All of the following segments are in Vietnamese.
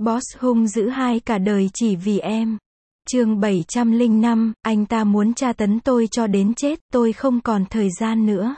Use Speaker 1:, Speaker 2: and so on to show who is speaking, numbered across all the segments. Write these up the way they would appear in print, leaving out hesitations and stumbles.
Speaker 1: Boss hung dữ hai cả đời chỉ vì em. Chương 705, anh ta muốn tra tấn tôi cho đến chết, tôi không còn thời gian nữa.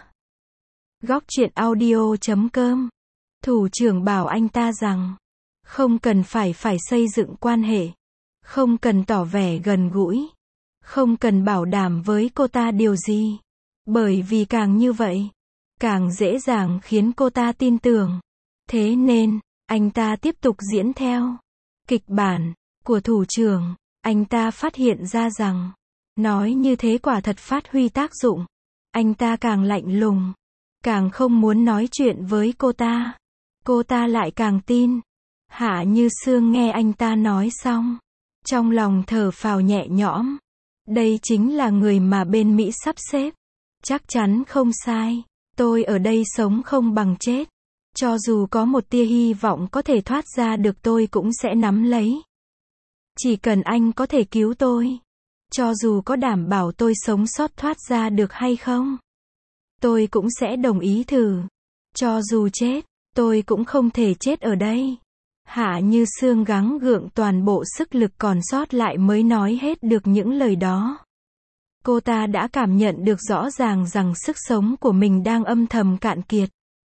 Speaker 1: Góc truyện audio.com. Thủ trưởng bảo anh ta rằng, không cần phải xây dựng quan hệ, không cần tỏ vẻ gần gũi, không cần bảo đảm với cô ta điều gì. Bởi vì càng như vậy, càng dễ dàng khiến cô ta tin tưởng. Thế nên, anh ta tiếp tục diễn theo kịch bản của thủ trưởng. Anh ta phát hiện ra rằng, nói như thế quả thật phát huy tác dụng. Anh ta càng lạnh lùng, càng không muốn nói chuyện với cô ta. Cô ta lại càng tin. Hạ Như Sương nghe anh ta nói xong, trong lòng thở phào nhẹ nhõm. Đây chính là người mà bên Mỹ sắp xếp. Chắc chắn không sai. Tôi ở đây sống không bằng chết. Cho dù có một tia hy vọng có thể thoát ra được tôi cũng sẽ nắm lấy. Chỉ cần anh có thể cứu tôi. Cho dù có đảm bảo tôi sống sót thoát ra được hay không, tôi cũng sẽ đồng ý thử. Cho dù chết, tôi cũng không thể chết ở đây. Hạ Như Sương gắng gượng toàn bộ sức lực còn sót lại mới nói hết được những lời đó. Cô ta đã cảm nhận được rõ ràng rằng sức sống của mình đang âm thầm cạn kiệt.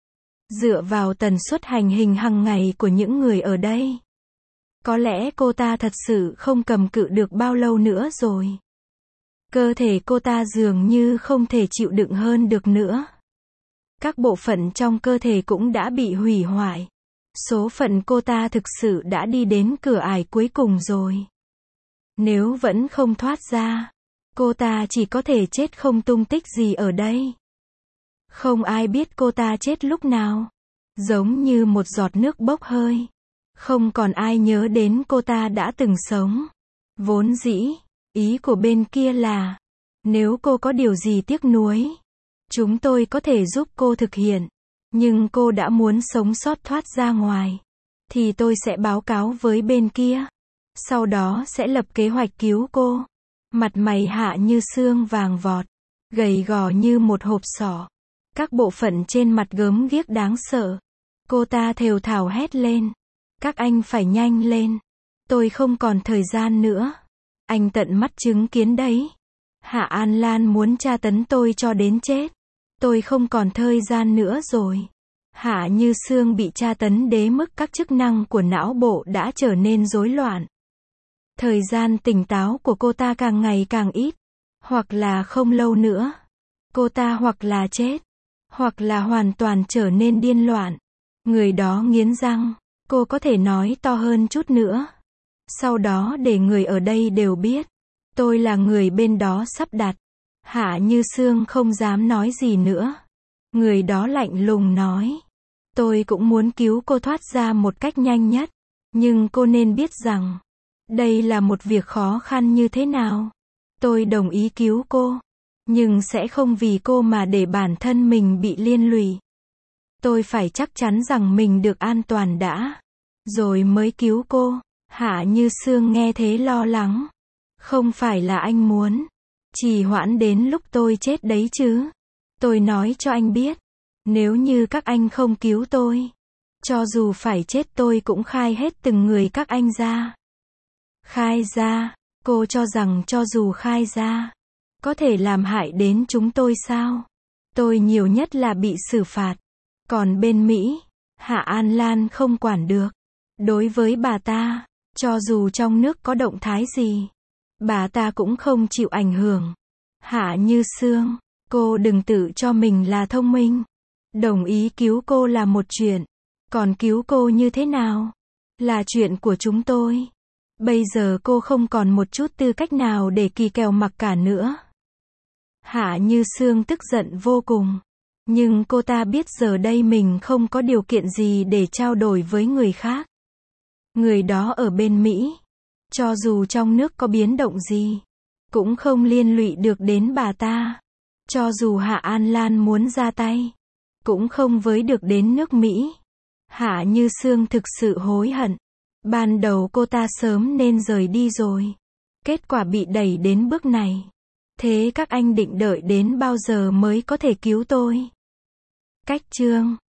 Speaker 1: Dựa vào tần suất hành hình hàng ngày của những người ở đây, có lẽ cô ta thật sự không cầm cự được bao lâu nữa rồi. Cơ thể cô ta dường như không thể chịu đựng hơn được nữa. Các bộ phận trong cơ thể cũng đã bị hủy hoại. Số phận cô ta thực sự đã đi đến cửa ải cuối cùng rồi. Nếu vẫn không thoát ra, cô ta chỉ có thể chết không tung tích gì ở đây. Không ai biết cô ta chết lúc nào. Giống như một giọt nước bốc hơi. Không còn ai nhớ đến cô ta đã từng sống. Vốn dĩ, ý của bên kia là, nếu cô có điều gì tiếc nuối, chúng tôi có thể giúp cô thực hiện. Nhưng cô đã muốn sống sót thoát ra ngoài, thì tôi sẽ báo cáo với bên kia. Sau đó sẽ lập kế hoạch cứu cô. Mặt mày Hạ Như Sương vàng vọt, gầy gò như một hộp sọ. Các bộ phận trên mặt gớm ghiếc đáng sợ. Cô ta thều thào hét lên. Các anh phải nhanh lên. Tôi không còn thời gian nữa. Anh tận mắt chứng kiến đấy. Hạ An Lan muốn tra tấn tôi cho đến chết. Tôi không còn thời gian nữa rồi. Hạ Như Sương bị tra tấn đến mức các chức năng của não bộ đã trở nên rối loạn. Thời gian tỉnh táo của cô ta càng ngày càng ít. Hoặc là không lâu nữa, cô ta hoặc là chết, hoặc là hoàn toàn trở nên điên loạn. Người đó nghiến răng, cô có thể nói to hơn chút nữa. Sau đó để người ở đây đều biết, tôi là người bên đó sắp đặt. Hạ Như Sương không dám nói gì nữa. Người đó lạnh lùng nói, tôi cũng muốn cứu cô thoát ra một cách nhanh nhất. Nhưng cô nên biết rằng, đây là một việc khó khăn như thế nào. Tôi đồng ý cứu cô, nhưng sẽ không vì cô mà để bản thân mình bị liên lụy. Tôi phải chắc chắn rằng mình được an toàn đã, rồi mới cứu cô. Hạ Như Sương nghe thế lo lắng. Không phải là anh muốn trì hoãn đến lúc tôi chết đấy chứ. Tôi nói cho anh biết, nếu như các anh không cứu tôi, cho dù phải chết tôi cũng khai hết từng người các anh ra. Khai ra? Cô cho rằng cho dù khai ra, có thể làm hại đến chúng tôi sao? Tôi nhiều nhất là bị xử phạt. Còn bên Mỹ, Hạ An Lan không quản được. Đối với bà ta, cho dù trong nước có động thái gì, bà ta cũng không chịu ảnh hưởng. Hạ Như Sương, cô đừng tự cho mình là thông minh. Đồng ý cứu cô là một chuyện, còn cứu cô như thế nào là chuyện của chúng tôi. Bây giờ cô không còn một chút tư cách nào để kỳ kèo mặc cả nữa. Hạ Như Sương tức giận vô cùng. Nhưng cô ta biết giờ đây mình không có điều kiện gì để trao đổi với người khác. Người đó ở bên Mỹ, cho dù trong nước có biến động gì, cũng không liên lụy được đến bà ta. Cho dù Hạ An Lan muốn ra tay, cũng không với được đến nước Mỹ. Hạ Như Sương thực sự hối hận. Ban đầu cô ta sớm nên rời đi rồi. Kết quả bị đẩy đến bước này. Thế các anh định đợi đến bao giờ mới có thể cứu tôi? Cách chương